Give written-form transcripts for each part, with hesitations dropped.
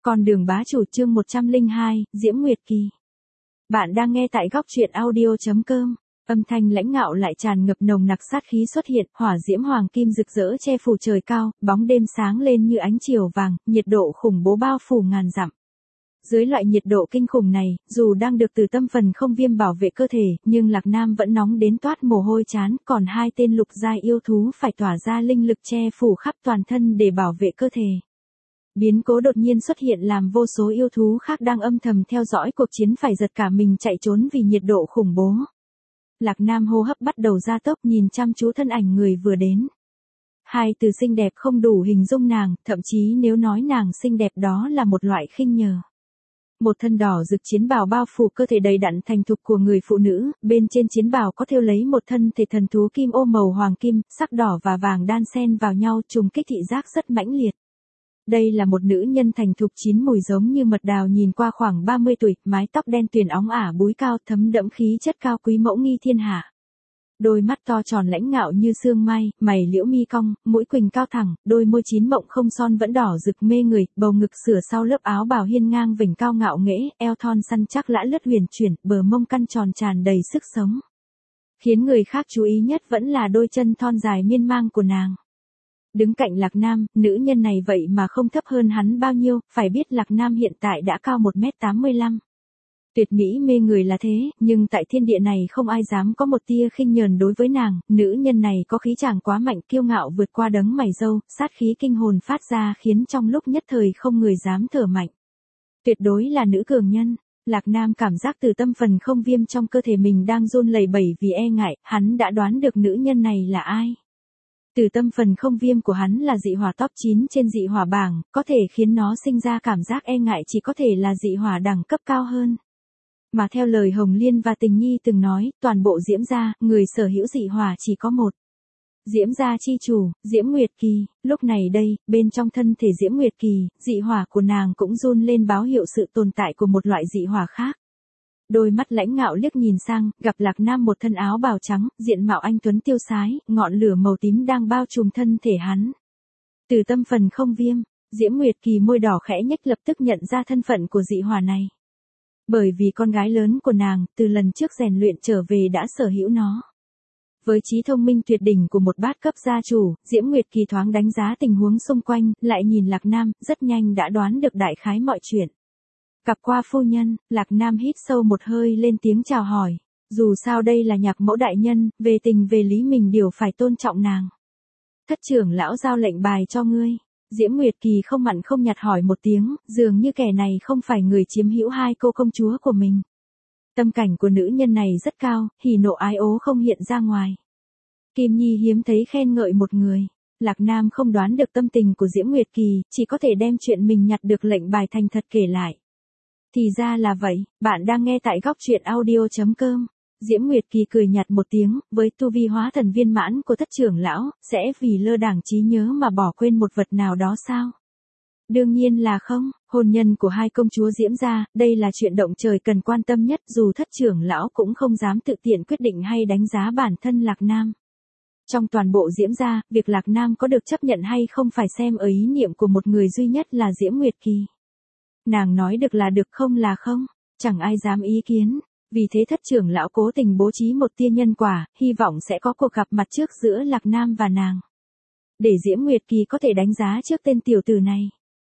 Con đường bá chủ chương 102, Diễm Nguyệt Kỳ. Bạn đang nghe tại góc truyện audio.com. Âm thanh lãnh ngạo lại tràn ngập nồng nặc sát khí xuất hiện, hỏa diễm hoàng kim rực rỡ che phủ trời cao, bóng đêm sáng lên như ánh chiều vàng, nhiệt độ khủng bố bao phủ ngàn dặm. Dưới loại nhiệt độ kinh khủng này, dù đang được Từ Tâm Phần Không Viêm bảo vệ cơ thể, nhưng Lạc Nam vẫn nóng đến toát mồ hôi trán, còn hai tên lục giai yêu thú phải tỏa ra linh lực che phủ khắp toàn thân để bảo vệ cơ thể. Biến cố đột nhiên xuất hiện làm vô số yêu thú khác đang âm thầm theo dõi cuộc chiến phải giật cả mình chạy trốn vì nhiệt độ khủng bố. Lạc Nam hô hấp bắt đầu gia tốc nhìn chăm chú thân ảnh người vừa đến. Hai từ xinh đẹp không đủ hình dung nàng, thậm chí nếu nói nàng xinh đẹp đó là một loại khinh nhờ. Một thân đỏ rực chiến bào bao phủ cơ thể đầy đặn thành thục của người phụ nữ, bên trên chiến bào có thêu lấy một thân thể thần thú kim ô màu hoàng kim, sắc đỏ và vàng đan xen vào nhau trùng kích thị giác rất mãnh liệt. Đây là một nữ nhân thành thục chín mùi giống như mật đào nhìn qua khoảng 30 tuổi, mái tóc đen tuyền óng ả búi cao thấm đẫm khí chất cao quý mẫu nghi thiên hạ. Đôi mắt to tròn lãnh ngạo như sương mai, mày liễu mi cong, mũi quỳnh cao thẳng, đôi môi chín mộng không son vẫn đỏ rực mê người, bầu ngực sửa sau lớp áo bào hiên ngang vểnh cao ngạo nghễ, eo thon săn chắc lã lướt huyền chuyển, bờ mông căn tròn tràn đầy sức sống. Khiến người khác chú ý nhất vẫn là đôi chân thon dài miên mang của nàng. Đứng cạnh Lạc Nam, nữ nhân này vậy mà không thấp hơn hắn bao nhiêu, phải biết Lạc Nam hiện tại đã cao 1m85. Tuyệt mỹ mê người là thế, nhưng tại thiên địa này không ai dám có một tia khinh nhờn đối với nàng, nữ nhân này có khí chàng quá mạnh kiêu ngạo vượt qua đấng mày râu, sát khí kinh hồn phát ra khiến trong lúc nhất thời không người dám thở mạnh. Tuyệt đối là nữ cường nhân. Lạc Nam cảm giác Từ Tâm Phần Không Viêm trong cơ thể mình đang run lẩy bẩy vì e ngại, hắn đã đoán được nữ nhân này là ai. Từ Tâm Phần Không Viêm của hắn là dị hỏa top 9 trên dị hỏa bảng, có thể khiến nó sinh ra cảm giác e ngại chỉ có thể là dị hỏa đẳng cấp cao hơn. Mà theo lời Hồng Liên và Tình Nhi từng nói, toàn bộ Diễm gia, người sở hữu dị hỏa chỉ có một. Diễm gia chi chủ, Diễm Nguyệt Kỳ, lúc này đây, bên trong thân thể Diễm Nguyệt Kỳ, dị hỏa của nàng cũng run lên báo hiệu sự tồn tại của một loại dị hỏa khác. Đôi mắt lãnh ngạo liếc nhìn sang, gặp Lạc Nam một thân áo bào trắng, diện mạo anh tuấn tiêu sái, ngọn lửa màu tím đang bao trùm thân thể hắn. Từ Tâm Phần Không Viêm, Diễm Nguyệt Kỳ môi đỏ khẽ nhếch lập tức nhận ra thân phận của dị hỏa này. Bởi vì con gái lớn của nàng, từ lần trước rèn luyện trở về đã sở hữu nó. Với trí thông minh tuyệt đỉnh của một bát cấp gia chủ, Diễm Nguyệt Kỳ thoáng đánh giá tình huống xung quanh, lại nhìn Lạc Nam, rất nhanh đã đoán được đại khái mọi chuyện. Gặp qua phu nhân, Lạc Nam hít sâu một hơi lên tiếng chào hỏi. Dù sao đây là nhạc mẫu đại nhân, về tình về lý mình đều phải tôn trọng nàng. Thất trưởng lão giao lệnh bài cho ngươi. Diễm Nguyệt Kỳ không mặn không nhạt hỏi một tiếng, dường như kẻ này không phải người chiếm hữu hai cô công chúa của mình. Tâm cảnh của nữ nhân này rất cao, hỉ nộ ái ố không hiện ra ngoài. Kim Nhi hiếm thấy khen ngợi một người. Lạc Nam không đoán được tâm tình của Diễm Nguyệt Kỳ, chỉ có thể đem chuyện mình nhặt được lệnh bài thành thật kể lại. Thì ra là vậy, bạn đang nghe tại góc truyện audio.com. Diễm Nguyệt Kỳ cười nhạt một tiếng, với tu vi hóa thần viên mãn của thất trưởng lão, sẽ vì lơ đảng trí nhớ mà bỏ quên một vật nào đó sao? Đương nhiên là không, hôn nhân của hai công chúa Diễm gia, đây là chuyện động trời cần quan tâm nhất dù thất trưởng lão cũng không dám tự tiện quyết định hay đánh giá bản thân Lạc Nam. Trong toàn bộ Diễm gia, việc Lạc Nam có được chấp nhận hay không phải xem ở ý niệm của một người duy nhất là Diễm Nguyệt Kỳ. Nàng nói được là được không là không, chẳng ai dám ý kiến. Vì thế thất trưởng lão cố tình bố trí một tia nhân quả, hy vọng sẽ có cuộc gặp mặt trước giữa Lạc Nam và nàng. Để Diễm Nguyệt Kỳ có thể đánh giá trước tên tiểu tử này.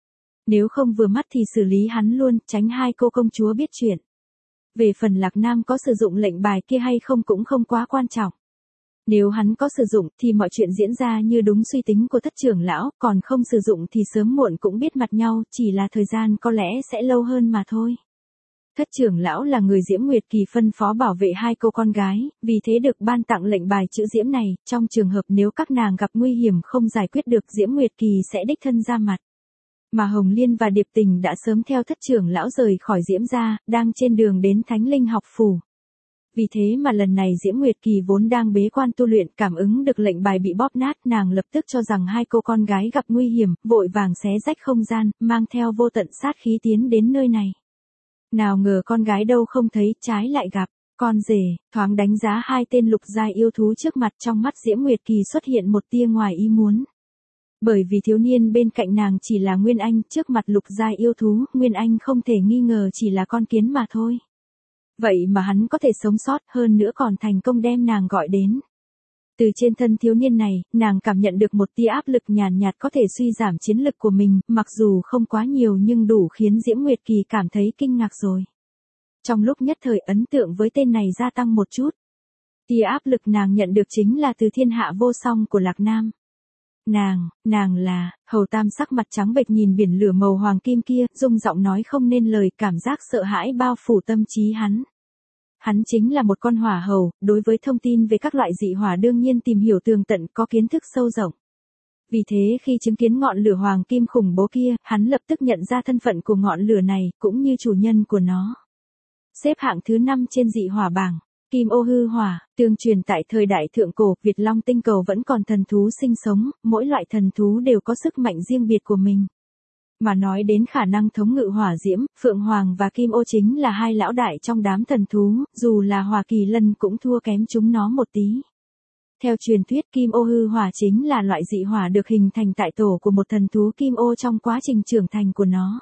Nếu không vừa mắt thì xử lý hắn luôn, tránh hai cô công chúa biết chuyện. Về phần Lạc Nam có sử dụng lệnh bài kia hay không cũng không quá quan trọng. Nếu hắn có sử dụng thì mọi chuyện diễn ra như đúng suy tính của thất trưởng lão, còn không sử dụng thì sớm muộn cũng biết mặt nhau, chỉ là thời gian có lẽ sẽ lâu hơn mà thôi. Thất trưởng lão là người Diễm Nguyệt Kỳ phân phó bảo vệ hai cô con gái, vì thế được ban tặng lệnh bài chữ Diễm này, trong trường hợp nếu các nàng gặp nguy hiểm không giải quyết được Diễm Nguyệt Kỳ sẽ đích thân ra mặt. Mà Hồng Liên và Điệp Tình đã sớm theo thất trưởng lão rời khỏi Diễm gia, đang trên đường đến Thánh Linh học phủ. Vì thế mà lần này Diễm Nguyệt Kỳ vốn đang bế quan tu luyện cảm ứng được lệnh bài bị bóp nát, nàng lập tức cho rằng hai cô con gái gặp nguy hiểm, vội vàng xé rách không gian, mang theo vô tận sát khí tiến đến nơi này. Nào ngờ con gái đâu không thấy, trái lại gặp con rể, thoáng đánh giá hai tên lục giai yêu thú trước mặt, trong mắt Diễm Nguyệt Kỳ xuất hiện một tia ngoài ý muốn. Bởi vì thiếu niên bên cạnh nàng chỉ là Nguyên Anh, trước mặt lục giai yêu thú, Nguyên Anh không thể nghi ngờ chỉ là con kiến mà thôi. Vậy mà hắn có thể sống sót, hơn nữa còn thành công đem nàng gọi đến. Từ trên thân thiếu niên này, nàng cảm nhận được một tia áp lực nhàn nhạt có thể suy giảm chiến lực của mình, mặc dù không quá nhiều nhưng đủ khiến Diễm Nguyệt Kỳ cảm thấy kinh ngạc rồi. Trong lúc nhất thời ấn tượng với tên này gia tăng một chút. Tia áp lực nàng nhận được chính là từ thiên hạ vô song của Lạc Nam. Nàng là, Hầu Tam sắc mặt trắng bệch nhìn biển lửa màu hoàng kim kia, rung giọng nói không nên lời, cảm giác sợ hãi bao phủ tâm trí hắn. Hắn chính là một con hỏa hầu, đối với thông tin về các loại dị hỏa đương nhiên tìm hiểu tường tận, có kiến thức sâu rộng. Vì thế khi chứng kiến ngọn lửa hoàng kim khủng bố kia, hắn lập tức nhận ra thân phận của ngọn lửa này, cũng như chủ nhân của nó. Xếp hạng thứ 5 trên dị hỏa bảng. Kim ô hư hỏa, tương truyền tại thời đại thượng cổ, Việt Long tinh cầu vẫn còn thần thú sinh sống, mỗi loại thần thú đều có sức mạnh riêng biệt của mình. Mà nói đến khả năng thống ngự hỏa diễm, Phượng Hoàng và Kim ô chính là hai lão đại trong đám thần thú, dù là Hỏa Kỳ Lân cũng thua kém chúng nó một tí. Theo truyền thuyết Kim ô hư hỏa chính là loại dị hỏa được hình thành tại tổ của một thần thú Kim ô trong quá trình trưởng thành của nó.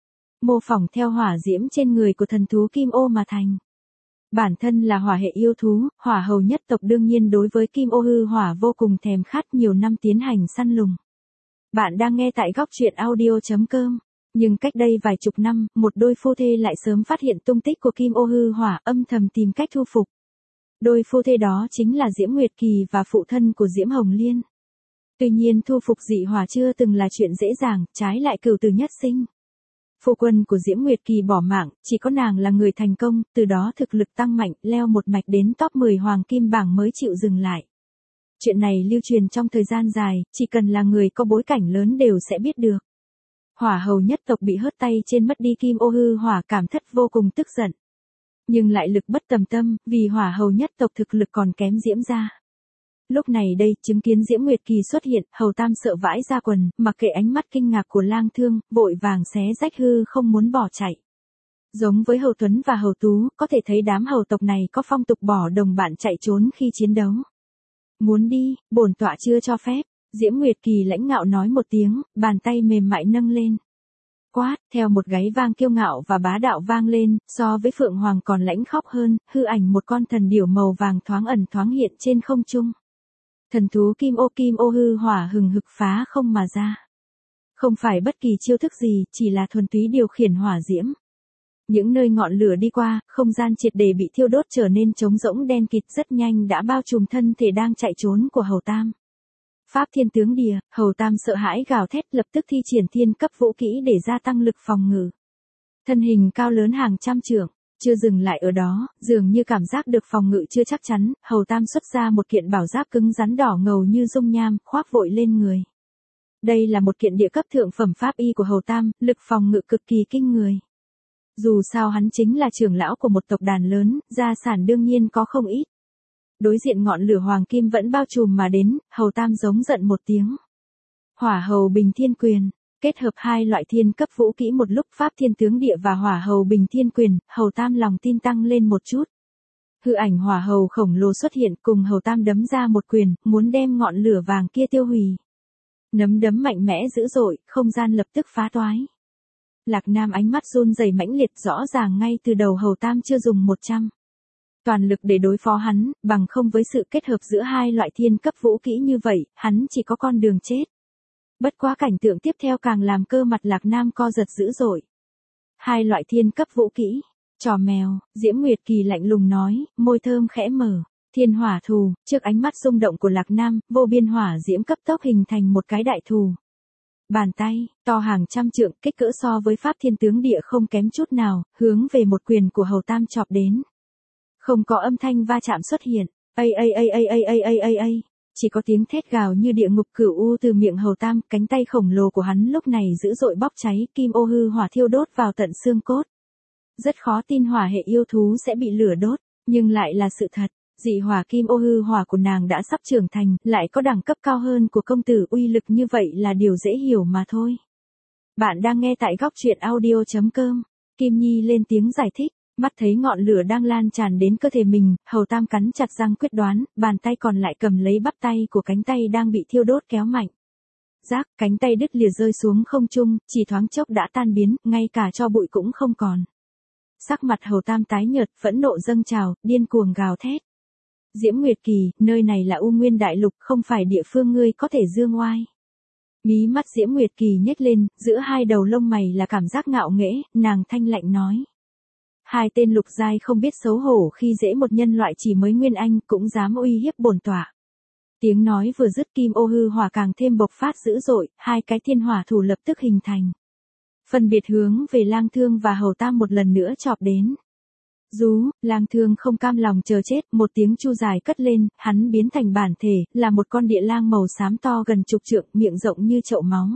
Mô phỏng theo hỏa diễm trên người của thần thú Kim ô mà thành. Bản thân là hỏa hệ yêu thú, hỏa hầu nhất tộc đương nhiên đối với Kim ô hư hỏa vô cùng thèm khát, nhiều năm tiến hành săn lùng. Bạn đang nghe tại góc truyện audio.com. Nhưng cách đây vài chục năm, một đôi phu thê lại sớm phát hiện tung tích của Kim ô hư hỏa, âm thầm tìm cách thu phục. Đôi phu thê đó chính là Diễm Nguyệt Kỳ và phụ thân của Diễm Hồng Liên. Tuy nhiên thu phục dị hỏa chưa từng là chuyện dễ dàng, trái lại cửu tử nhất sinh. Phu quân của Diễm Nguyệt Kỳ bỏ mạng, chỉ có nàng là người thành công, từ đó thực lực tăng mạnh, leo một mạch đến top 10 hoàng kim bảng mới chịu dừng lại. Chuyện này lưu truyền trong thời gian dài, chỉ cần là người có bối cảnh lớn đều sẽ biết được. Hỏa hầu nhất tộc bị hớt tay trên mất đi Kim ô hư hỏa, cảm thất vô cùng tức giận. Nhưng lại lực bất tòng tâm, vì hỏa hầu nhất tộc thực lực còn kém Diễm gia. Lúc này đây, chứng kiến Diễm Nguyệt Kỳ xuất hiện, Hầu Tam sợ vãi ra quần, mặc kệ ánh mắt kinh ngạc của Lang Thương, vội vàng xé rách hư không muốn bỏ chạy. Giống với Hầu Tuấn và Hầu Tú, có thể thấy đám hầu tộc này có phong tục bỏ đồng bạn chạy trốn khi chiến đấu. Muốn đi, bổn tọa chưa cho phép. Diễm Nguyệt Kỳ lãnh ngạo nói một tiếng, bàn tay mềm mại nâng lên. Quát, theo một gáy vang kiêu ngạo và bá đạo vang lên, so với Phượng Hoàng còn lãnh khóc hơn, hư ảnh một con thần điểu màu vàng thoáng ẩn thoáng hiện trên không trung. Thần thú Kim ô hư hỏa hừng hực phá không mà ra. Không phải bất kỳ chiêu thức gì, chỉ là thuần túy điều khiển hỏa diễm. Những nơi ngọn lửa đi qua, không gian triệt để bị thiêu đốt trở nên trống rỗng đen kịt, rất nhanh đã bao trùm thân thể đang chạy trốn của Hầu Tam. Pháp thiên tướng địa, Hầu Tam sợ hãi gào thét, lập tức thi triển thiên cấp vũ kỹ để gia tăng lực phòng ngự. Thân hình cao lớn hàng trăm trượng, chưa dừng lại ở đó, dường như cảm giác được phòng ngự chưa chắc chắn, Hầu Tam xuất ra một kiện bảo giáp cứng rắn đỏ ngầu như dung nham, khoác vội lên người. Đây là một kiện địa cấp thượng phẩm pháp y của Hầu Tam, lực phòng ngự cực kỳ kinh người. Dù sao hắn chính là trưởng lão của một tộc đàn lớn, gia sản đương nhiên có không ít. Đối diện ngọn lửa hoàng kim vẫn bao trùm mà đến, Hầu Tam giống giận một tiếng. Hỏa hầu bình thiên quyền, kết hợp hai loại thiên cấp vũ kỹ một lúc, pháp thiên tướng địa và hỏa hầu bình thiên quyền, Hầu Tam lòng tin tăng lên một chút. Hư ảnh hỏa hầu khổng lồ xuất hiện, cùng Hầu Tam đấm ra một quyền, muốn đem ngọn lửa vàng kia tiêu hủy. Nắm đấm mạnh mẽ dữ dội, không gian lập tức phá toái. Lạc Nam ánh mắt run rẩy mãnh liệt, rõ ràng ngay từ đầu Hầu Tam chưa dùng 100 toàn lực để đối phó hắn, bằng không với sự kết hợp giữa hai loại thiên cấp vũ kỹ như vậy, hắn chỉ có con đường chết. Bất quá cảnh tượng tiếp theo càng làm cơ mặt Lạc Nam co giật dữ dội. Hai loại thiên cấp vũ kỹ, trò mèo, Diễm Nguyệt Kỳ lạnh lùng nói, môi thơm khẽ mở, thiên hỏa thù, trước ánh mắt rung động của Lạc Nam, vô biên hỏa diễm cấp tốc hình thành một cái đại thù. Bàn tay, to hàng trăm trượng, kích cỡ so với pháp thiên tướng địa không kém chút nào, hướng về một quyền của Hầu Tam chọc đến. Không có âm thanh va chạm xuất hiện, chỉ có tiếng thét gào như địa ngục cửu u từ miệng Hầu Tam, cánh tay khổng lồ của hắn lúc này dữ dội bốc cháy, Kim ô hư hỏa thiêu đốt vào tận xương cốt. Rất khó tin hỏa hệ yêu thú sẽ bị lửa đốt, nhưng lại là sự thật, dị hỏa Kim ô hư hỏa của nàng đã sắp trưởng thành, lại có đẳng cấp cao hơn của công tử, uy lực như vậy là điều dễ hiểu mà thôi. Bạn đang nghe tại góc truyện audio.com, Kim Nhi lên tiếng giải thích. Mắt thấy ngọn lửa đang lan tràn đến cơ thể mình, Hầu Tam cắn chặt răng quyết đoán, bàn tay còn lại cầm lấy bắp tay của cánh tay đang bị thiêu đốt kéo mạnh. rác, cánh tay đứt lìa rơi xuống không trung, chỉ thoáng chốc đã tan biến, ngay cả tro bụi cũng không còn. Sắc mặt Hầu Tam tái nhợt, phẫn nộ dâng trào, điên cuồng gào thét. Diễm Nguyệt Kỳ, nơi này là U Nguyên Đại Lục, không phải địa phương ngươi có thể dương oai. Mí mắt Diễm Nguyệt Kỳ nhếch lên, giữa hai đầu lông mày là cảm giác ngạo nghễ, nàng thanh lạnh nói. Hai tên lục giai không biết xấu hổ khi dễ một nhân loại chỉ mới nguyên anh cũng dám uy hiếp bổn tọa. Tiếng nói vừa dứt kim ô hư hỏa càng thêm bộc phát dữ dội, hai cái thiên hỏa thủ lập tức hình thành. Phân biệt hướng về Lang Thương và Hầu Tam một lần nữa chọc đến. Rú, Lang Thương không cam lòng chờ chết, một tiếng chu dài cất lên, hắn biến thành bản thể, là một con địa lang màu xám to gần chục trượng, miệng rộng như chậu máu.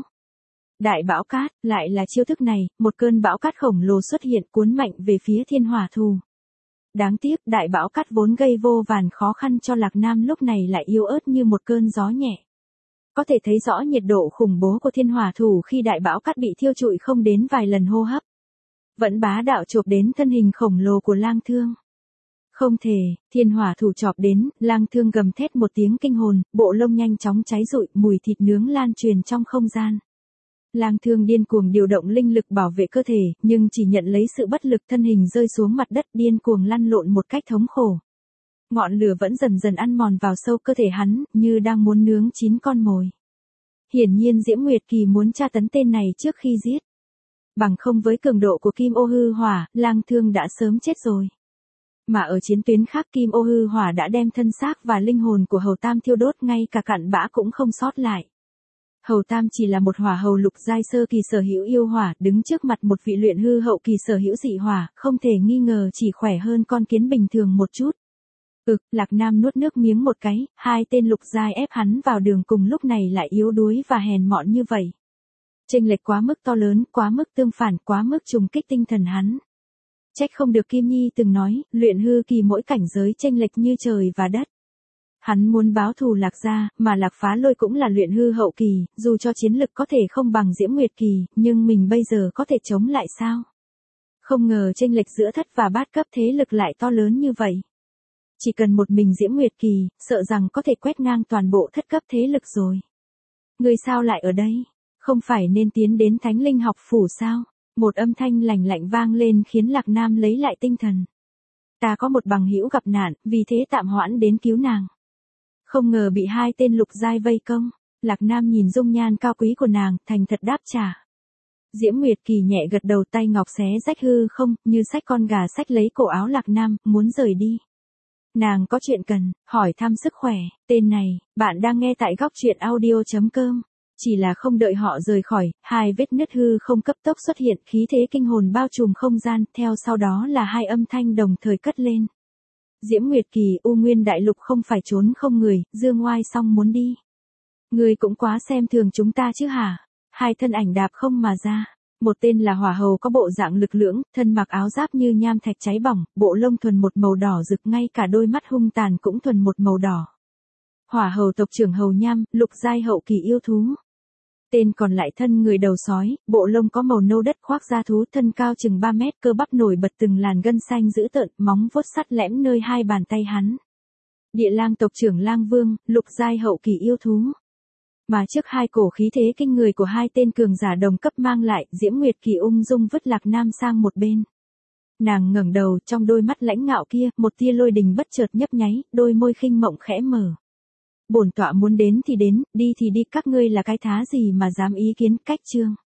Đại bão cát, lại là chiêu thức này, một cơn bão cát khổng lồ xuất hiện cuốn mạnh về phía thiên hỏa thù. Đáng tiếc, đại bão cát vốn gây vô vàn khó khăn cho Lạc Nam lúc này lại yếu ớt như một cơn gió nhẹ. Có thể thấy rõ nhiệt độ khủng bố của thiên hỏa thù khi đại bão cát bị thiêu trụi không đến vài lần hô hấp. Vẫn bá đạo chộp đến thân hình khổng lồ của Lang Thương. Không thể, thiên hỏa thủ chộp đến, Lang Thương gầm thét một tiếng kinh hồn, bộ lông nhanh chóng cháy rụi, mùi thịt nướng lan truyền trong không gian. Lang Thương điên cuồng điều động linh lực bảo vệ cơ thể, nhưng chỉ nhận lấy sự bất lực, thân hình rơi xuống mặt đất điên cuồng lăn lộn một cách thống khổ. Ngọn lửa vẫn dần dần ăn mòn vào sâu cơ thể hắn, như đang muốn nướng chín con mồi. Hiển nhiên Diễm Nguyệt Kỳ muốn tra tấn tên này trước khi giết. Bằng không với cường độ của kim ô hư hỏa, Lang Thương đã sớm chết rồi. Mà ở chiến tuyến khác kim ô hư hỏa đã đem thân xác và linh hồn của Hầu Tam thiêu đốt, ngay cả cặn bã cũng không sót lại. Hầu Tam chỉ là một hỏa hầu lục giai sơ kỳ sở hữu yêu hỏa, đứng trước mặt một vị luyện hư hậu kỳ sở hữu dị hỏa, không thể nghi ngờ chỉ khỏe hơn con kiến bình thường một chút. Lạc Nam nuốt nước miếng một cái, hai tên lục giai ép hắn vào đường cùng lúc này lại yếu đuối và hèn mọn như vậy. Chênh lệch quá mức to lớn, quá mức tương phản, quá mức trùng kích tinh thần hắn. Trách không được Kim Nhi từng nói, luyện hư kỳ mỗi cảnh giới chênh lệch như trời và đất. Hắn muốn báo thù Lạc gia, mà Lạc Phá Lôi cũng là luyện hư hậu kỳ, dù cho chiến lực có thể không bằng Diễm Nguyệt Kỳ, nhưng mình bây giờ có thể chống lại sao? Không ngờ chênh lệch giữa thất và bát cấp thế lực lại to lớn như vậy. Chỉ cần một mình Diễm Nguyệt Kỳ, sợ rằng có thể quét ngang toàn bộ thất cấp thế lực rồi. Người sao lại ở đây? Không phải nên tiến đến Thánh Linh học phủ sao? Một âm thanh lạnh lạnh vang lên khiến Lạc Nam lấy lại tinh thần. Ta có một bằng hữu gặp nạn, vì thế tạm hoãn đến cứu nàng. Không ngờ bị hai tên lục giai vây công. Lạc Nam nhìn dung nhan cao quý của nàng, thành thật đáp trả. Diễm Nguyệt Kỳ nhẹ gật đầu, tay ngọc xé rách hư không, như xách con gà xách lấy cổ áo Lạc Nam, muốn rời đi. Nàng có chuyện cần, hỏi thăm sức khỏe, tên này, bạn đang nghe tại góc truyện audio.com. Chỉ là không đợi họ rời khỏi, hai vết nứt hư không cấp tốc xuất hiện, khí thế kinh hồn bao trùm không gian, theo sau đó là hai âm thanh đồng thời cất lên. Diễm Nguyệt Kỳ, U Nguyên Đại Lục không phải trốn không người, dương ngoai xong muốn đi. Người cũng quá xem thường chúng ta chứ hả? Hai thân ảnh đạp không mà ra. Một tên là hỏa hầu có bộ dạng lực lưỡng, thân mặc áo giáp như nham thạch cháy bỏng, bộ lông thuần một màu đỏ rực, ngay cả đôi mắt hung tàn cũng thuần một màu đỏ. Hỏa hầu tộc trưởng Hầu Nham, lục giai hậu kỳ yêu thú. Tên còn lại thân người đầu sói, bộ lông có màu nâu đất khoác da thú, thân cao chừng 3 mét, cơ bắp nổi bật từng làn gân xanh dữ tợn, móng vuốt sắt lẽm nơi hai bàn tay hắn. Địa lang tộc trưởng Lang Vương, lục giai hậu kỳ yêu thú. Mà trước hai cổ khí thế kinh người của hai tên cường giả đồng cấp mang lại, Diễm Nguyệt Kỳ ung dung vứt Lạc Nam sang một bên. Nàng ngẩng đầu, trong đôi mắt lãnh ngạo kia, một tia lôi đình bất chợt nhấp nháy, đôi môi khinh mộng khẽ mở. Bổn tọa muốn đến thì đến, đi thì đi, các ngươi là cái thá gì mà dám ý kiến, cách chương.